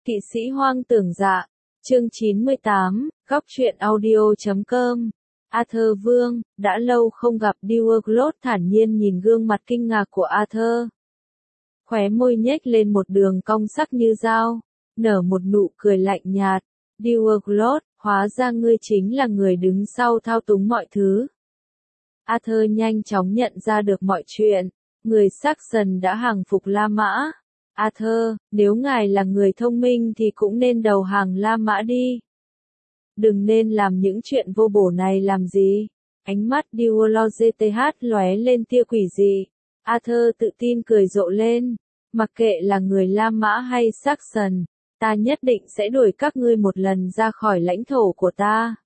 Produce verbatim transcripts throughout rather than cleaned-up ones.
Kỵ sĩ hoang tưởng dạ, chương chín mươi tám, góc truyện audio.com. Arthur Vương, đã lâu không gặp. Duerglot thản nhiên nhìn gương mặt kinh ngạc của Arthur. Khóe môi nhếch lên một đường cong sắc như dao, nở một nụ cười lạnh nhạt. Duerglot, hóa ra ngươi chính là người đứng sau thao túng mọi thứ. Arthur nhanh chóng nhận ra được mọi chuyện, người Saxon đã hàng phục La Mã. Arthur, nếu ngài là người thông minh thì cũng nên đầu hàng La Mã đi. Đừng nên làm những chuyện vô bổ này làm gì. Ánh mắt Duerglot lóe lên tia quỷ dị. Arthur tự tin cười rộ lên. Mặc kệ là người La Mã hay Saxon, ta nhất định sẽ đuổi các ngươi một lần ra khỏi lãnh thổ của ta.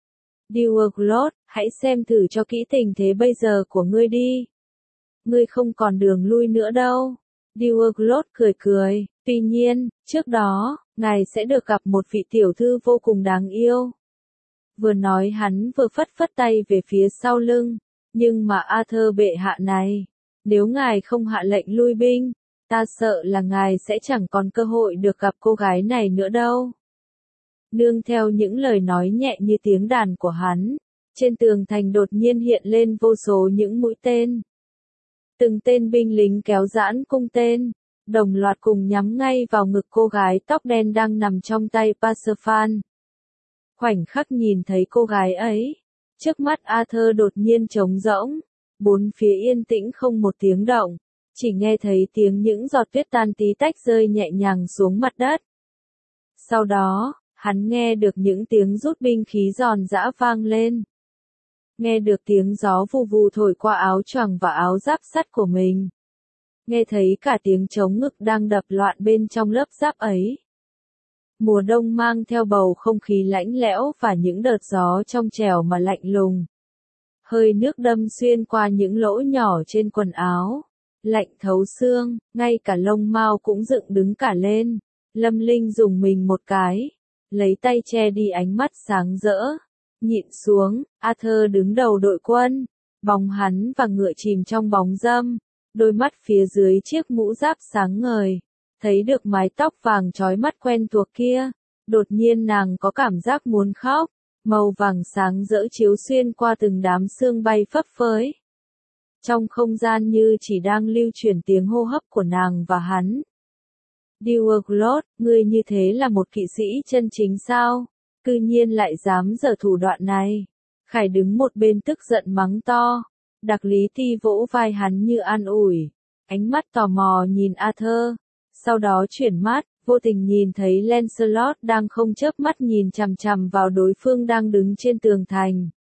Duerglot, hãy xem thử cho kỹ tình thế bây giờ của ngươi đi. Ngươi không còn đường lui nữa đâu. Duerglot cười cười, tuy nhiên, trước đó, ngài sẽ được gặp một vị tiểu thư vô cùng đáng yêu. Vừa nói hắn vừa phất phất tay về phía sau lưng, nhưng mà Arthur bệ hạ này, nếu ngài không hạ lệnh lui binh, ta sợ là ngài sẽ chẳng còn cơ hội được gặp cô gái này nữa đâu. Nương theo những lời nói nhẹ như tiếng đàn của hắn, trên tường thành đột nhiên hiện lên vô số những mũi tên. Từng tên binh lính kéo giãn cung tên, đồng loạt cùng nhắm ngay vào ngực cô gái tóc đen đang nằm trong tay Pasiphae. Khoảnh khắc nhìn thấy cô gái ấy, trước mắt Arthur đột nhiên trống rỗng, bốn phía yên tĩnh không một tiếng động, chỉ nghe thấy tiếng những giọt tuyết tan tí tách rơi nhẹ nhàng xuống mặt đất. Sau đó, hắn nghe được những tiếng rút binh khí giòn giã vang lên. Nghe được tiếng gió vù vù thổi qua áo choàng và áo giáp sắt của mình. Nghe thấy cả tiếng trống ngực đang đập loạn bên trong lớp giáp ấy. Mùa đông mang theo bầu không khí lạnh lẽo và những đợt gió trong trẻo mà lạnh lùng. Hơi nước đâm xuyên qua những lỗ nhỏ trên quần áo. Lạnh thấu xương, ngay cả lông mao cũng dựng đứng cả lên. Lâm Linh dùng mình một cái, lấy tay che đi ánh mắt sáng rỡ. Nhịn xuống, Arthur đứng đầu đội quân, bóng hắn và ngựa chìm trong bóng râm, đôi mắt phía dưới chiếc mũ giáp sáng ngời, thấy được mái tóc vàng chói mắt quen thuộc kia, đột nhiên nàng có cảm giác muốn khóc, màu vàng sáng rỡ chiếu xuyên qua từng đám sương bay phấp phới. Trong không gian như chỉ đang lưu chuyển tiếng hô hấp của nàng và hắn. Duerglot, ngươi như thế là một kỵ sĩ chân chính sao? Cư nhiên lại dám giở thủ đoạn này. Khải đứng một bên tức giận mắng to. Đặc Lý Ti vỗ vai hắn như an ủi. Ánh mắt tò mò nhìn Arthur. Sau đó chuyển mắt, vô tình nhìn thấy Lancelot đang không chớp mắt nhìn chằm chằm vào đối phương đang đứng trên tường thành.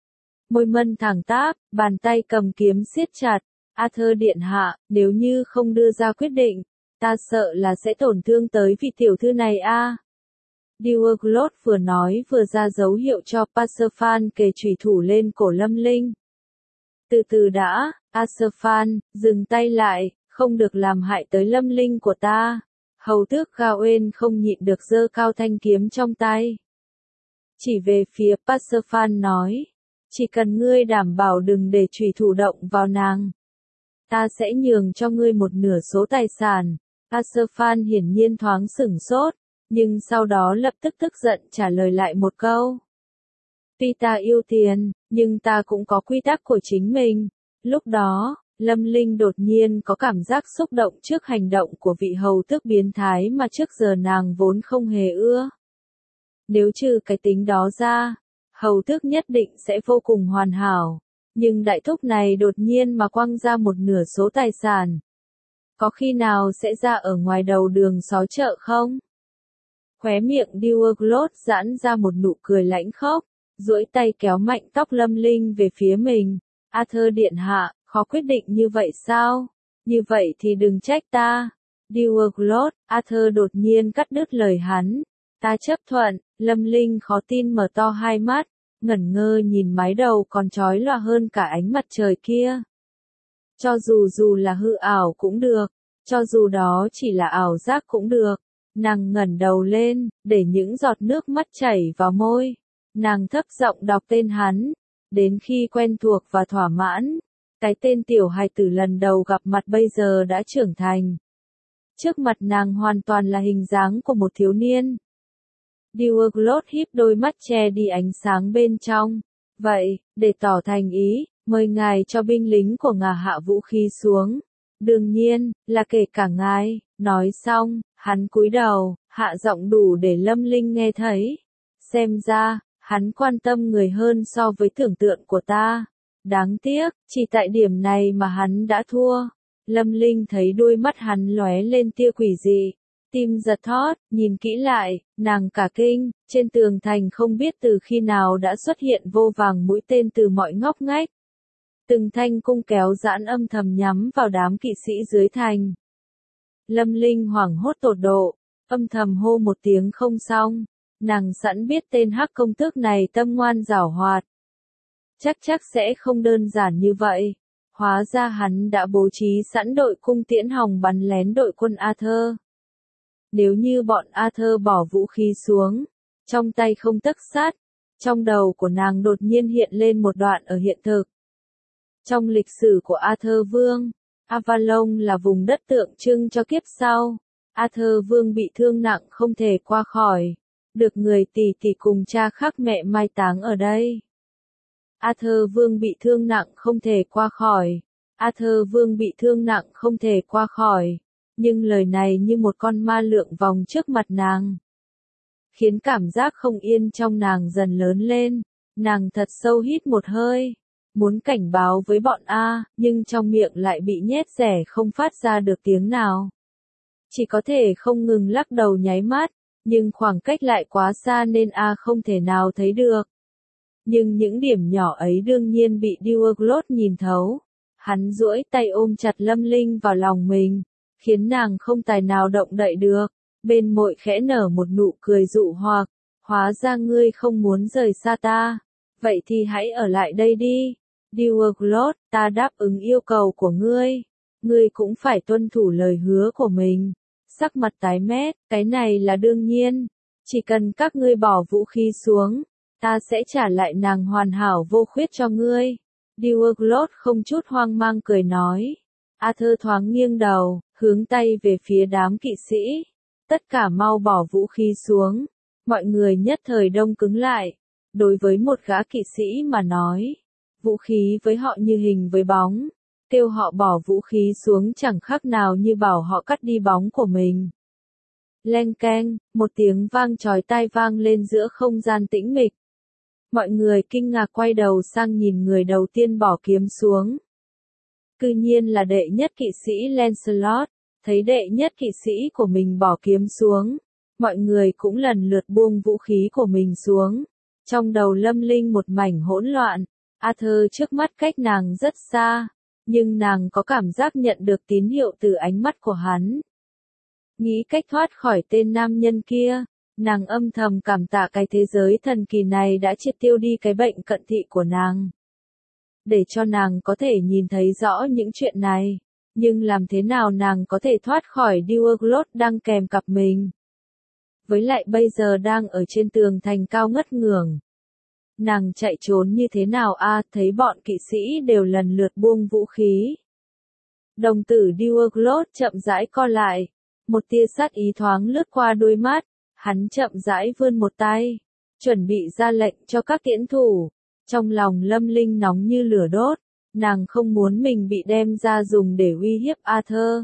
Môi mân thẳng tắp, bàn tay cầm kiếm siết chặt. Arthur điện hạ, nếu như không đưa ra quyết định, ta sợ là sẽ tổn thương tới vị tiểu thư này a. À. Duerglot vừa nói vừa ra dấu hiệu cho Pasiphae kề chủy thủ lên cổ Lâm Linh. Từ từ đã, Pasiphae, dừng tay lại, không được làm hại tới Lâm Linh của ta. Hầu tước Gawain không nhịn được giơ cao thanh kiếm trong tay. Chỉ về phía Pasiphae nói, chỉ cần ngươi đảm bảo đừng để chủy thủ động vào nàng, ta sẽ nhường cho ngươi một nửa số tài sản. Pasiphae hiển nhiên thoáng sửng sốt. Nhưng sau đó lập tức tức giận trả lời lại một câu. Tuy ta yêu tiền, nhưng ta cũng có quy tắc của chính mình. Lúc đó, Lâm Linh đột nhiên có cảm giác xúc động trước hành động của vị hầu tước biến thái mà trước giờ nàng vốn không hề ưa. Nếu trừ cái tính đó ra, hầu tước nhất định sẽ vô cùng hoàn hảo. Nhưng đại thúc này đột nhiên mà quăng ra một nửa số tài sản. Có khi nào sẽ ra ở ngoài đầu đường xó chợ không? Khóe miệng Duerglot giãn ra một nụ cười lãnh khốc, duỗi tay kéo mạnh tóc Lâm Linh về phía mình. Arthur điện hạ, khó quyết định như vậy sao? Như vậy thì đừng trách ta. Duerglot, Arthur đột nhiên cắt đứt lời hắn. Ta chấp thuận. Lâm Linh khó tin mở to hai mắt, ngẩn ngơ nhìn mái đầu còn chói lòa hơn cả ánh mặt trời kia. Cho dù dù là hư ảo cũng được, cho dù đó chỉ là ảo giác cũng được. Nàng ngẩng đầu lên, để những giọt nước mắt chảy vào môi. Nàng thấp giọng đọc tên hắn, đến khi quen thuộc và thỏa mãn. Cái tên tiểu hài tử lần đầu gặp mặt bây giờ đã trưởng thành. Trước mặt nàng hoàn toàn là hình dáng của một thiếu niên. Dewgloss híp đôi mắt che đi ánh sáng bên trong. Vậy, để tỏ thành ý, mời ngài cho binh lính của ngài hạ vũ khí xuống. Đương nhiên, là kể cả ngài. Nói xong, hắn cúi đầu, hạ giọng đủ để Lâm Linh nghe thấy. Xem ra, hắn quan tâm người hơn so với tưởng tượng của ta. Đáng tiếc, chỉ tại điểm này mà hắn đã thua. Lâm Linh thấy đôi mắt hắn lóe lên tia quỷ dị. Tim giật thót, nhìn kỹ lại, nàng cả kinh, trên tường thành không biết từ khi nào đã xuất hiện vô vàng mũi tên từ mọi ngóc ngách. Từng thanh cung kéo giãn âm thầm nhắm vào đám kỵ sĩ dưới thành. Lâm Linh hoảng hốt tột độ, âm thầm hô một tiếng không xong, nàng sẵn biết tên hắc công tước này tâm ngoan giảo hoạt. Chắc chắc sẽ không đơn giản như vậy, hóa ra hắn đã bố trí sẵn đội cung tiễn hòng bắn lén đội quân Arthur. Nếu như bọn Arthur bỏ vũ khí xuống, trong tay không tấc sắt, trong đầu của nàng đột nhiên hiện lên một đoạn ở hiện thực. Trong lịch sử của Arthur Vương, Avalon là vùng đất tượng trưng cho kiếp sau. Arthur Vương bị thương nặng không thể qua khỏi, được người tỷ tỷ cùng cha khác mẹ mai táng ở đây. Arthur Vương bị thương nặng không thể qua khỏi. Arthur Vương bị thương nặng không thể qua khỏi. Nhưng lời này như một con ma lượn vòng trước mặt nàng, khiến cảm giác không yên trong nàng dần lớn lên. Nàng thật sâu hít một hơi, muốn cảnh báo với bọn A, nhưng trong miệng lại bị nhét rẻ không phát ra được tiếng nào. Chỉ có thể không ngừng lắc đầu nháy mắt, nhưng khoảng cách lại quá xa nên A không thể nào thấy được. Nhưng những điểm nhỏ ấy đương nhiên bị Dewgloss nhìn thấu. Hắn duỗi tay ôm chặt Lâm Linh vào lòng mình, khiến nàng không tài nào động đậy được. Bên môi khẽ nở một nụ cười dụ hoặc, hóa ra ngươi không muốn rời xa ta. Vậy thì hãy ở lại đây đi. Dewgloss, ta đáp ứng yêu cầu của ngươi. Ngươi cũng phải tuân thủ lời hứa của mình. Sắc mặt tái mét, cái này là đương nhiên. Chỉ cần các ngươi bỏ vũ khí xuống, ta sẽ trả lại nàng hoàn hảo vô khuyết cho ngươi. Dewgloss không chút hoang mang cười nói. Arthur thoáng nghiêng đầu, hướng tay về phía đám kỵ sĩ. Tất cả mau bỏ vũ khí xuống. Mọi người nhất thời đông cứng lại. Đối với một gã kỵ sĩ mà nói, vũ khí với họ như hình với bóng. Kêu họ bỏ vũ khí xuống chẳng khác nào như bảo họ cắt đi bóng của mình. Leng keng, một tiếng vang chói tai vang lên giữa không gian tĩnh mịch. Mọi người kinh ngạc quay đầu sang nhìn người đầu tiên bỏ kiếm xuống. Cư nhiên là đệ nhất kỵ sĩ Lancelot. Thấy đệ nhất kỵ sĩ của mình bỏ kiếm xuống, mọi người cũng lần lượt buông vũ khí của mình xuống. Trong đầu Lâm Linh một mảnh hỗn loạn. Arthur trước mắt cách nàng rất xa, nhưng nàng có cảm giác nhận được tín hiệu từ ánh mắt của hắn. Nghĩ cách thoát khỏi tên nam nhân kia, nàng âm thầm cảm tạ cái thế giới thần kỳ này đã triệt tiêu đi cái bệnh cận thị của nàng. Để cho nàng có thể nhìn thấy rõ những chuyện này, nhưng làm thế nào nàng có thể thoát khỏi Dewgloss đang kèm cặp mình. Với lại bây giờ đang ở trên tường thành cao ngất ngưởng. Nàng chạy trốn như thế nào a? À, thấy bọn kỵ sĩ đều lần lượt buông vũ khí. Đồng tử Dewgloss chậm rãi co lại. Một tia sát ý thoáng lướt qua đôi mắt. Hắn chậm rãi vươn một tay, chuẩn bị ra lệnh cho các tiễn thủ. Trong lòng Lâm Linh nóng như lửa đốt. Nàng không muốn mình bị đem ra dùng để uy hiếp Arthur.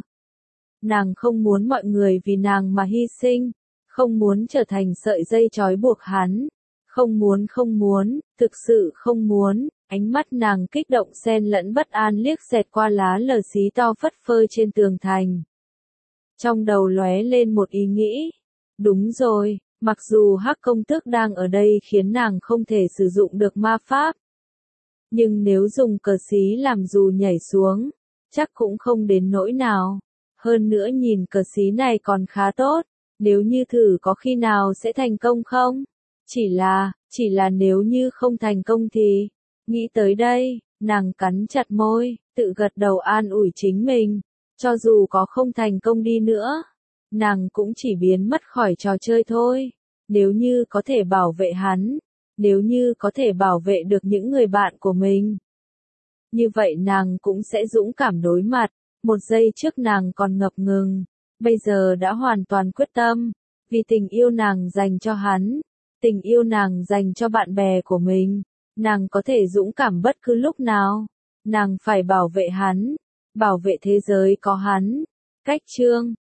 Nàng không muốn mọi người vì nàng mà hy sinh. Không muốn trở thành sợi dây trói buộc hắn. Không muốn không muốn, thực sự không muốn. Ánh mắt nàng kích động xen lẫn bất an liếc xẹt qua lá lờ xí to phất phơ trên tường thành. Trong đầu lóe lên một ý nghĩ. Đúng rồi, mặc dù hắc công tước đang ở đây khiến nàng không thể sử dụng được ma pháp. Nhưng nếu dùng cờ xí làm dù nhảy xuống, chắc cũng không đến nỗi nào. Hơn nữa nhìn cờ xí này còn khá tốt, nếu như thử có khi nào sẽ thành công không? Chỉ là, chỉ là nếu như không thành công thì, nghĩ tới đây, nàng cắn chặt môi, tự gật đầu an ủi chính mình. Cho dù có không thành công đi nữa, nàng cũng chỉ biến mất khỏi trò chơi thôi. Nếu như có thể bảo vệ hắn, nếu như có thể bảo vệ được những người bạn của mình, như vậy nàng cũng sẽ dũng cảm đối mặt. Một giây trước nàng còn ngập ngừng, bây giờ đã hoàn toàn quyết tâm, vì tình yêu nàng dành cho hắn, tình yêu nàng dành cho bạn bè của mình, nàng có thể dũng cảm bất cứ lúc nào, nàng phải bảo vệ hắn, bảo vệ thế giới có hắn. Cách chương